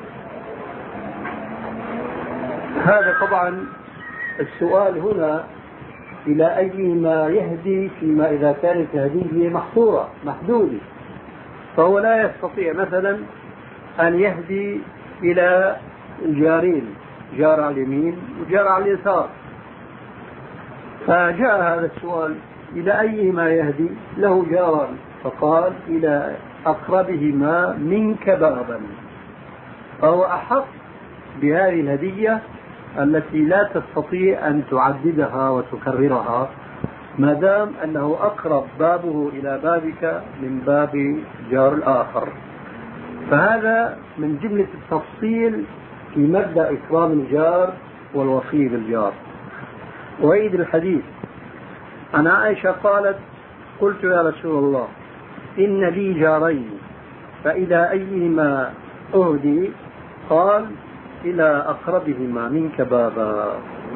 هذا طبعا السؤال هنا إلى أيهما يهدي فيما إذا كانت هديه محصورة محدودة، فهو لا يستطيع مثلا أن يهدي إلى الجارين، جار على اليمين وجار على اليسار. فجاء هذا السؤال إلى أيهما يهدي؟ له جاران، فقال إلى أقربهما منك بابا، فهو أحق بهذه الهدية التي لا تستطيع أن تعددها وتكررها ما دام أنه أقرب بابه إلى بابك من باب جار الآخر. فهذا من جملة التفصيل في مبدأ إكرام الجار والوصي بالجار. وعيد الحديث عن عائشة قالت: قلت يا رسول الله إن لي جارين فإلى أيهما أهدي؟ قال: إلى أقربهما منك بابا.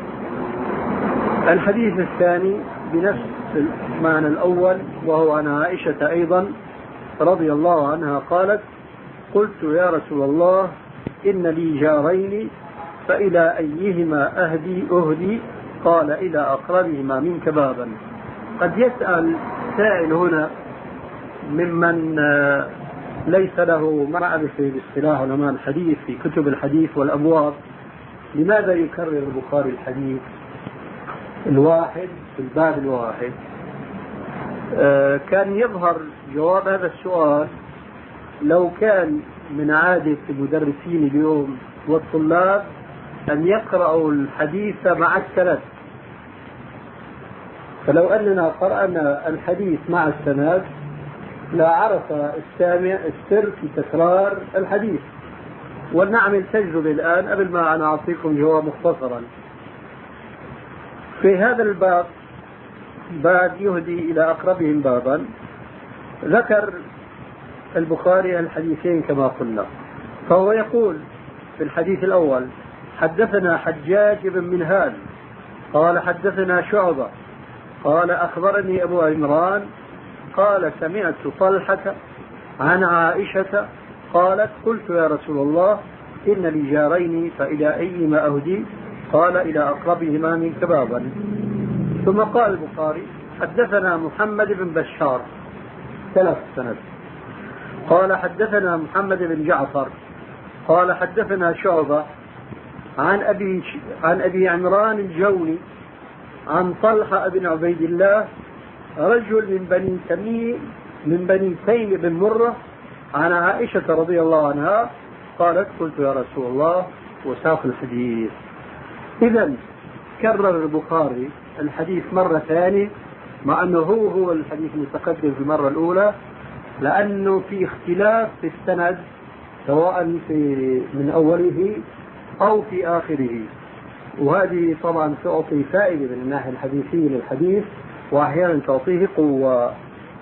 الحديث الثاني بنفس المعنى الأول، وهو عن عائشة أيضا رضي الله عنها قالت: قلت يا رسول الله إن لي جارين فإلى أيهما أهدي أهدي؟ قال: إلى أقربهما منك بابا. قد يسأل سائل هنا ممن ليس له معرفة باصطلاح علماء الحديث في كتب الحديث والأبواب: لماذا يكرر البخاري الحديث الواحد في الباب الواحد؟ آه كان يظهر جواب هذا السؤال لو كان من عادة المدرسين اليوم والطلاب أن يقرأوا الحديث مع السند، فلو أننا قرأنا الحديث مع السند لا عرف السامع السر في تكرار الحديث. ولنعمل تجربة الآن قبل ما أنا أعطيكم جواب مختصرا. في هذا الباب، باب يهدي إلى أقربهم بابا، ذكر البخاري الحديثين كما قلنا. فهو يقول في الحديث الأول: حدثنا حجاج بن منهال قال حدثنا شعبة قال أخبرني أبو عمران قال سمعت طلحة عن عائشة قالت: قلت يا رسول الله إن لي جارين فإلى أيهما أهدي؟ قال: إلى أقربهما منك بابا. ثم قال البخاري: حدثنا محمد بن بشار، ثلاث سند. قال: حدثنا محمد بن جعفر قال حدثنا شعبة عن أبي عن أبي عمران الجوني عن طلحة بن عبيد الله رجل من بني تميم من بني تيم بن مرة عن عائشة رضي الله عنها قالت: قلت يا رسول الله، وساق الحديث. إذن كرر البخاري الحديث مرة ثانية مع أنه هو هو الحديث المتقدم في المرة الأولى، لأنه في اختلاف في السند سواء في من أوله أو في آخره، وهذه طبعا تعطي فائدة من الناحية الحديثية للحديث، وأحيانا تعطيه قوة.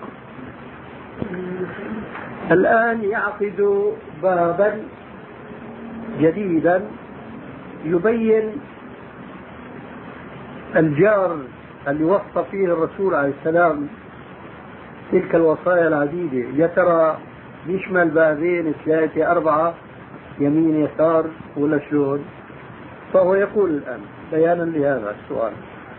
الآن يعقد بابا جديدا يبين الجار اللي وصى فيه الرسول عليه السلام تلك الوصايا العديدة. يا ترى يشمل بابين ثلاثة أربعة يمين يسار ولا شلون؟ فهو يقول الآن بيانا لهذا السؤال: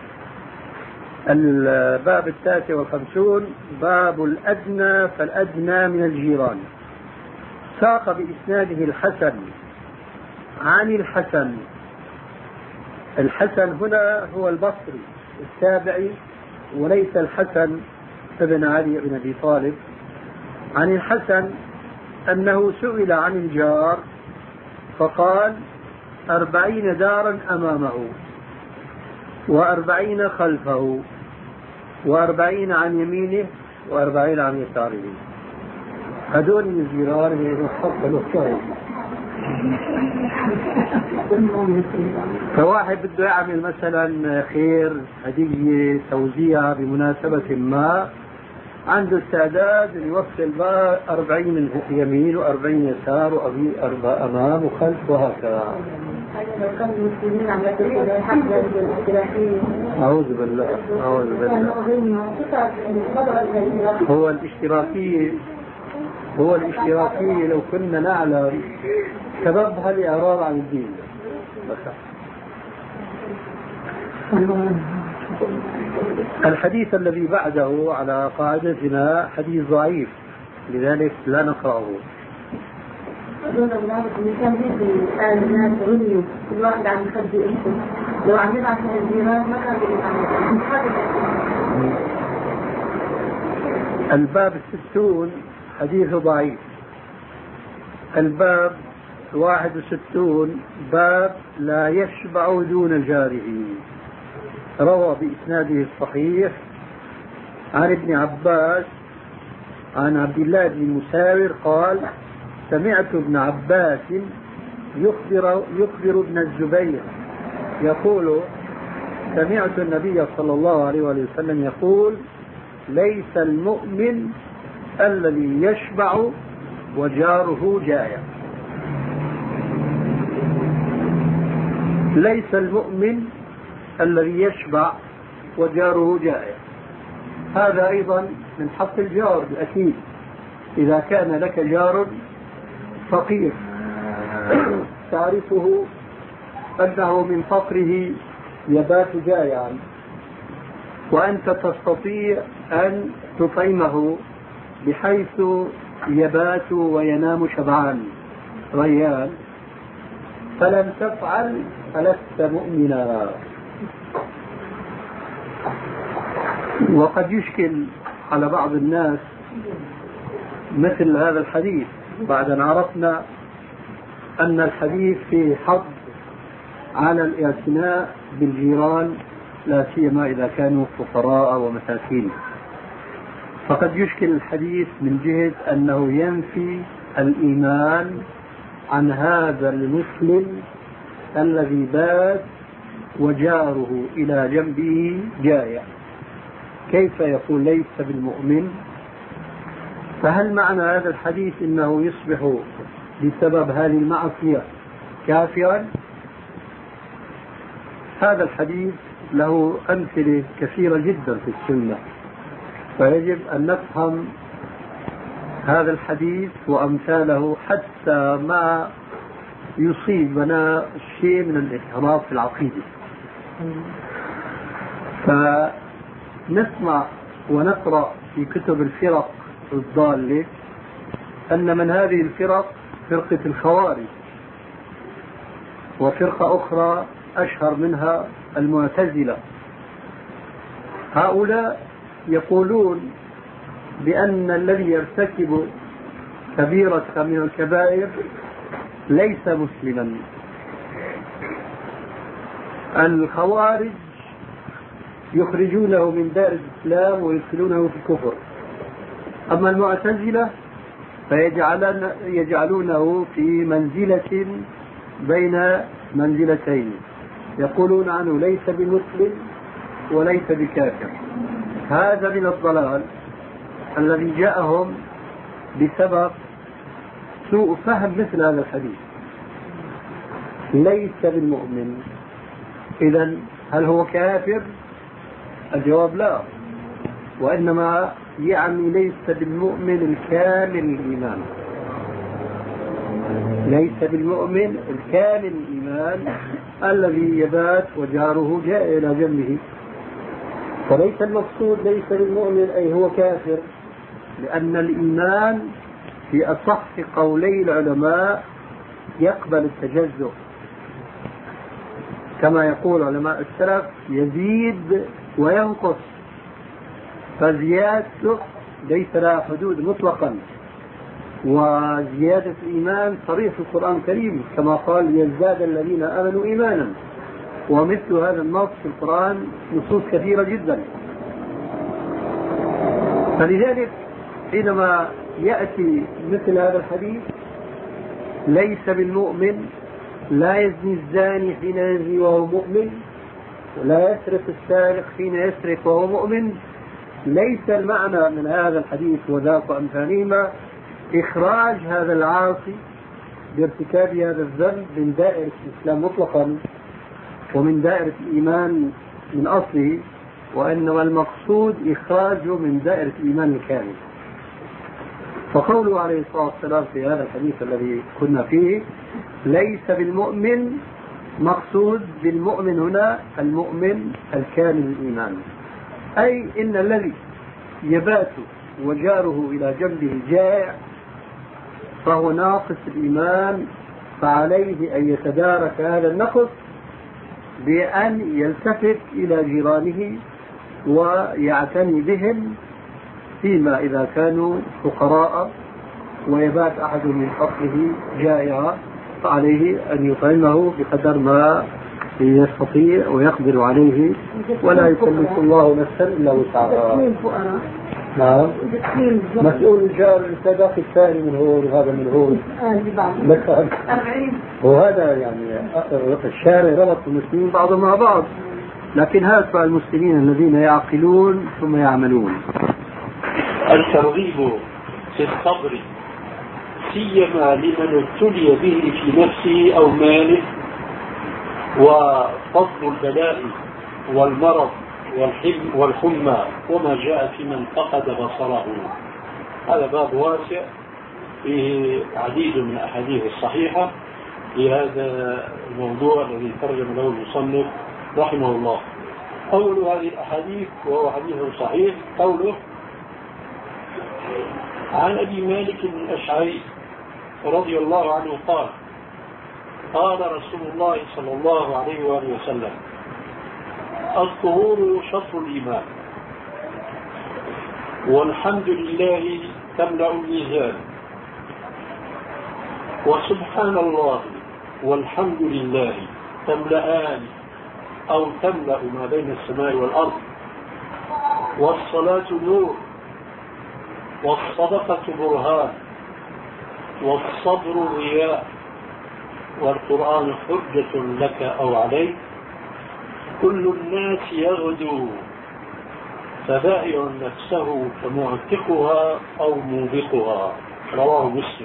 الباب التاسع والخمسون، باب الأدنى فالأدنى من الجيران. ساق بإسناده الحسن عن الحسن. الحسن هنا هو البصري التابعي وليس الحسن ابن علي بن أبي طالب. عن الحسن أنه سئل عن الجار فقال: أربعين دارا أمامه وأربعين خلفه وأربعين عن يمينه وأربعين عن يساره. هذول الجيران من الحق الوحشة. فواحد بده يعمل مثلا خير، هدية، توزيع بمناسبة ما، عنده استعداد يوصل بقى أربعين من يمين وأربعين يسار وأربعة أمام وخلف وهكذا. أعوذ بالله أعوذ بالله. هو الاشتراكية هو الاشتراكية لو كنا نعلم سببها الإعراض عن الدين. الحديث الذي بعده على قاعدتنا حديث ضعيف، لذلك لا نقرأه. الباب الستون حديث ضعيف. الباب واحد وستون باب لا يشبع دون جاره. روى بإسناده الصحيح عن ابن عباس عن عبد الله بن مساور قال: سمعت ابن عباس يخبر, يخبر ابن الزبير يقول: سمعت النبي صلى الله عليه وسلم يقول: ليس المؤمن الذي يشبع وجاره جائع. ليس المؤمن الذي يشبع وجاره جائع. هذا أيضا من حق الجار بالأكيد. إذا كان لك جار فقير تعرفه أنه من فقره يبات جائعا، وأنت تستطيع أن تطعمه بحيث يبات وينام شبعان ريان، فلم تفعل فلست مؤمنا. وقد يشكل على بعض الناس مثل هذا الحديث بعد أن عرفنا أن الحديث فيه حظ على الاعتناء بالجيران، لا سيما إذا كانوا فقراء ومساكين. فقد يشكل الحديث من جهة أنه ينفي الإيمان عن هذا المسلم الذي بات وجاره إلى جنبه جائع. كيف يقول ليس بالمؤمن؟ فهل معنى هذا الحديث أنه يصبح بسبب هذه المعصية كافرا؟ هذا الحديث له أمثلة كثيرة جدا في السنة، فيجب أن نفهم هذا الحديث وأمثاله حتى ما يصيبنا شيء من الانحراف في العقيدة. فنسمع ونقرأ في كتب الفرق الضالة أن من هذه الفرق فرقة الخوارج، وفرقة أخرى أشهر منها المعتزلة. هؤلاء يقولون بأن الذي يرتكب كبيرة من الكبائر ليس مسلما. الخوارج يخرجونه من دائرة الإسلام ويدخلونه في الكفر، أما المعتزلة فيجعلونه في منزلة بين منزلتين، يقولون عنه ليس بمسلم وليس بكافر. هذا من الضلال الذي جاءهم بسبب سوء فهم مثل هذا الحديث. ليس بالمؤمن، إذن هل هو كافر؟ الجواب لا، وإنما يعني ليس بالمؤمن الكامل الإيمان. ليس بالمؤمن الكامل الإيمان الذي يبات وجاره جاء إلى جنبه. فليس المقصود ليس بالمؤمن أي هو كافر، لأن الإيمان في أصح قولي العلماء يقبل التجزؤ، كما يقول علماء السلف يزيد وينقص، فزيادته ليس لها حدود مطلقا. وزيادة الإيمان صريح في القرآن الكريم كما قال: يزداد الذين آمنوا إيمانا. ومثل هذا النص في القرآن نصوص كثيرة جدا. فلذلك حينما يأتي مثل هذا الحديث ليس بالمؤمن، لا يزني الزاني حين يزني وهو مؤمن، ولا يسرق السارق حين يسرق وهو مؤمن، ليس المعنى من هذا الحديث وذاك أمثالهما إخراج هذا العاصي بارتكاب هذا الذنب من دائرة الإسلام مطلقا ومن دائرة الإيمان من أصله، وإنما المقصود إخراجه من دائرة الإيمان الكامل. فقوله عليه الصلاة والسلام في هذا الحديث الذي كنا فيه ليس بالمؤمن، مقصود بالمؤمن هنا المؤمن الكامل الإيمان، أي إن الذي يبات وجاره إلى جنبه جائع فهو ناقص الإيمان، فعليه أن يتدارك هذا النقص بأن يلتفت إلى جيرانه ويعتني بهم فيما إذا كانوا فقراء ويبات أحد من فقره جائعا فعليه أن يطعمه بقدر ما يستطيع ويقدر عليه، ولا يكلف الله نفسا إلا وسعها. نعم. مسؤول الجار الصدق الثاني من هو وهذا من هو. وهذا يعني الشارع ربط المسلمين بعضهم مع بعض، لكن هؤلاء المسلمين الذين يعقلون ثم يعملون. الترغيب في الصبر سيما لمن ابتلي به في نفسه أو ماله، وفضل البلاء والمرض والحمى وما جاء في من فقد بصره. هذا باب واسع فيه عديد من الأحاديث الصحيحة في هذا الموضوع الذي ترجم له المصنف رحمه الله. أول هذه الأحاديث وهو حديث صحيح قوله عن أبي مالك الأشعري رضي الله عنه قال قال رسول الله صلى الله عليه وآله وسلم الطهور شطر الإيمان والحمد لله تملأ الميزان وسبحان الله والحمد لله تملأان أو تملأ ما بين السماء والأرض والصلاة نور والصدقة برهان والصبر ضياء والقرآن حجة لك أو عليك كل الناس يغدو فبائع نفسه كمعتقها أو موبقها. رواه مسلم.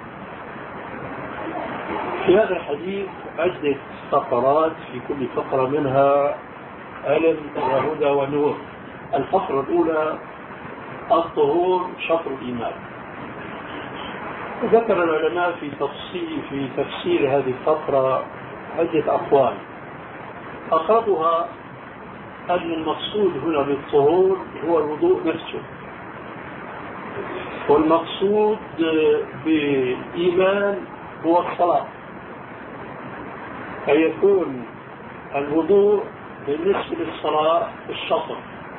في هذا الحديث عدة فقرات، في كل فقرة منها علم وهدى ونور. الفقرة الأولى الطهور شطر الإيمان. ذكر العلماء في تفصيل في تفسير هذه الفقرة عدة أقوال، أقربها أن المقصود هنا بالطهور هو الوضوء نفسه، والمقصود بالإيمان هو الصلاة، فيكون الوضوء بالنسبة للصلاة الشطر.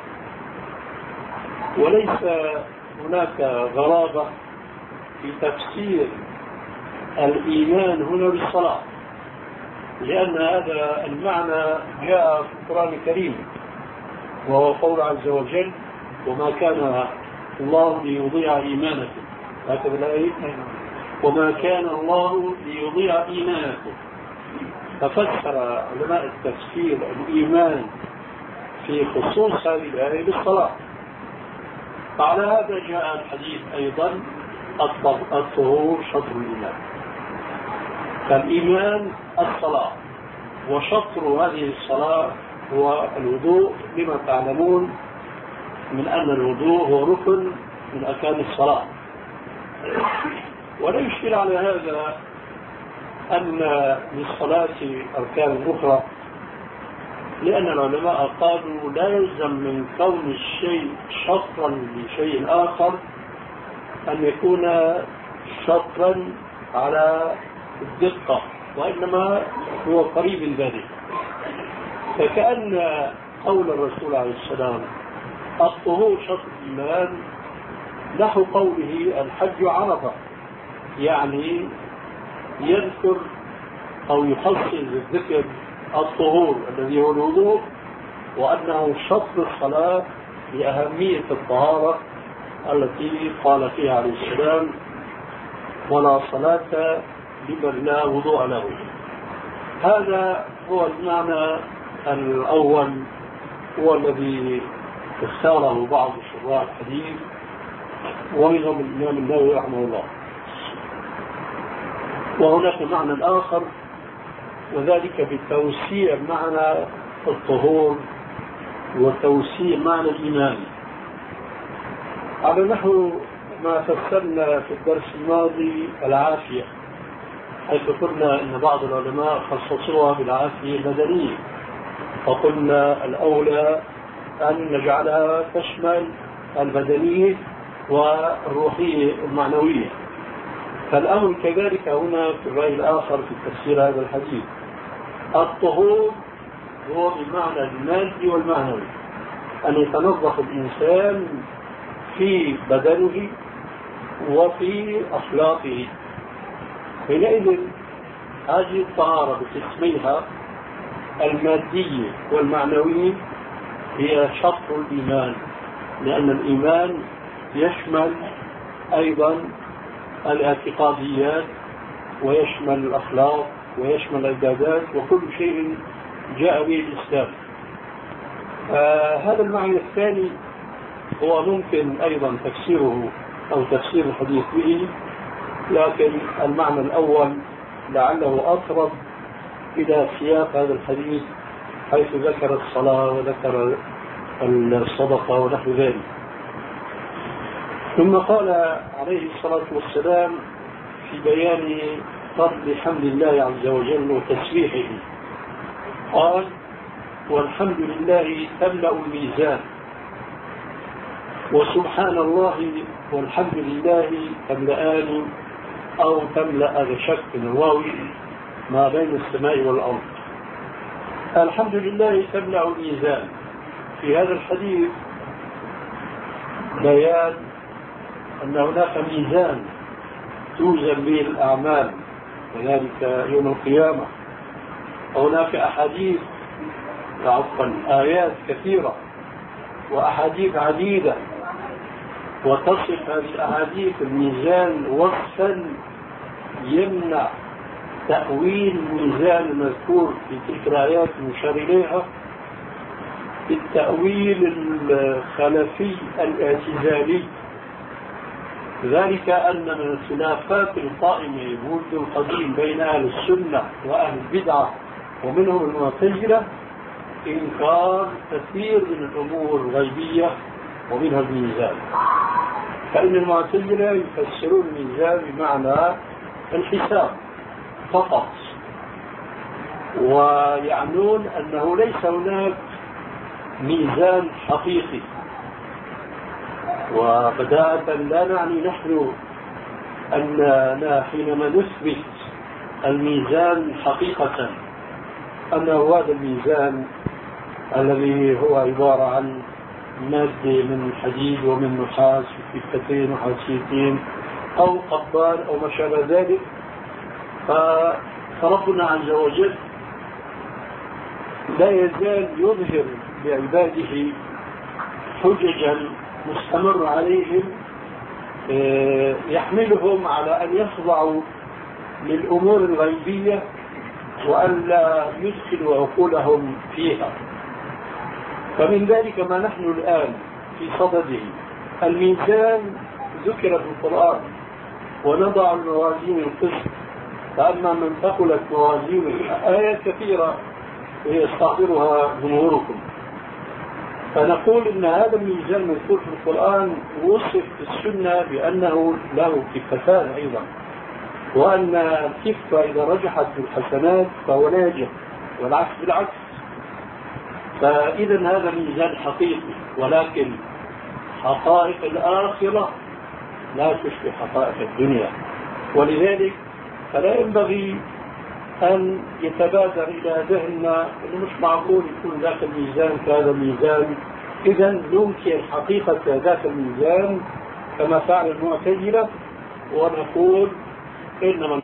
وليس هناك غرابة في تفسير الإيمان هنا بالصلاة، لأن هذا المعنى جاء في القرآن الكريم، وهو قول عز وجل وما كان الله ليضيع إيمانكم، هكذا الآية وما كان الله ليضيع إيمانكم. ففسر علماء التفسير الإيمان في خصوص هذه الآية بالصلاة. على هذا جاء الحديث أيضا الطهور شطر الإيمان، فالإيمان الصلاة، وشطر هذه الصلاة هو الوضوء، لما تعلمون من أن الوضوء هو ركن من أركان الصلاة. ولا يشكل على هذا أن للصلاة أركان أخرى، لأن العلماء قالوا لا يلزم من كون الشيء شطرا لشيء آخر أن يكون شطرا على الدقة، وإنما هو قريب من ذلك. فكأن قول الرسول عليه السلام الطهور شطر الإيمان نحو قوله الحج عرفة، يعني يذكر أو يخصص الذكر الطهور الذي هو الوضوء، وأنه شطر الصلاة لأهمية الطهارة التي قال فيها عليه السلام ولا صلاة لمن لا وضوء له. هذا هو المعنى الأول، هو الذي اختاره بعض شراح الحديث ومنهم الإمام النووي رحمه الله. وهناك معنى آخر، وذلك بتوسيع معنى الطهور وتوسيع معنى الإيمان، على نحو ما فسرنا في الدرس الماضي العافية، حيث قلنا أن بعض العلماء خصصوها بالعافية البدنية، فقلنا الأولى أن نجعلها تشمل البدنية والروحية المعنوية. فالأمر كذلك هنا في الرأي الآخر في تفسير هذا الحديث. الطهور هو بمعنى المادي والمعنوي، أن يتنظف الإنسان في بدنه وفي أخلاقه. حينئذ هذه الطهارة بقسميها المادية والمعنوية هي شطر الإيمان، لأن الإيمان يشمل أيضا الاعتقاديات ويشمل الأخلاق ويشمل العبادات وكل شيء جاء به الإسلام. آه هذا المعنى الثاني هو ممكن أيضا تفسيره أو تفسير الحديث به، لكن المعنى الأول لعله أقرب إلى سياق هذا الحديث حيث ذكر الصلاة وذكر الصدقة ونحو ذلك. ثم قال عليه الصلاة والسلام في بيان فضل حمد الله عز وجل وتسبيحه قال: والحمد لله تملأ الميزان، وسبحان الله والحمد لله تملأان أو تملأ بشك الواو ما بين السماء والأرض. الحمد لله تملأ الميزان. في هذا الحديث بيان أن هناك ميزان توزن به الأعمال وذلك يوم القيامة. هناك أحاديث عفوا آيات كثيرة وأحاديث عديدة وتصف هذه الأحاديث الميزان وصفا يمنع تأويل الميزان المذكور في تلك الآيات المشار إليها بالتأويل الخلفي الاعتزالي. ذلك أن من الخلافات القائمة منذ القديم بين أهل السنة وأهل البدعة ومنهم المعتزلة إنكار كثير من الأمور الغيبية ومنها الميزان. فإن المعتزلة يفسرون الميزان بمعنى الحساب فقط، ويعنون أنه ليس هناك ميزان حقيقي. وبداية لا نعني نحن أننا حينما نثبت الميزان حقيقة أنه هذا الميزان الذي هو عبارة عن مادة من حديد ومن نحاس وكفتين وحاسيتين أو قضبان أو ما شابه ذلك، فربنا عز وجل لا يزال يظهر لعباده حججا مستمر عليهم يحملهم على أن يخضعوا للأمور الغيبية وأن لا يدخلوا عقولهم فيها. فمن ذلك ما نحن الآن في صدده. الميزان ذكر في القرآن: ونضع الموازين القسط فأما من ثقلت موازينه، آيات كثيرة يستحضرها جمهوركم. فنقول إن هذا الميزان المذكور في القرآن وصف في السنة بأنه له كفتان أيضا، وأن الكفة إذا رجحت بالحسنات فهو ناجح والعكس بالعكس. فإذا هذا ميزان حقيقي، ولكن حقائق الآخرة لا تشبه حقائق الدنيا، ولذلك فلا ينبغي أن يتبادر إلى ذهننا أنه مش معقول يكون ذاك الميزان كهذا الميزان، إذا ننكر حقيقة ذاك الميزان كما فعل المعتزلة ونقول إنما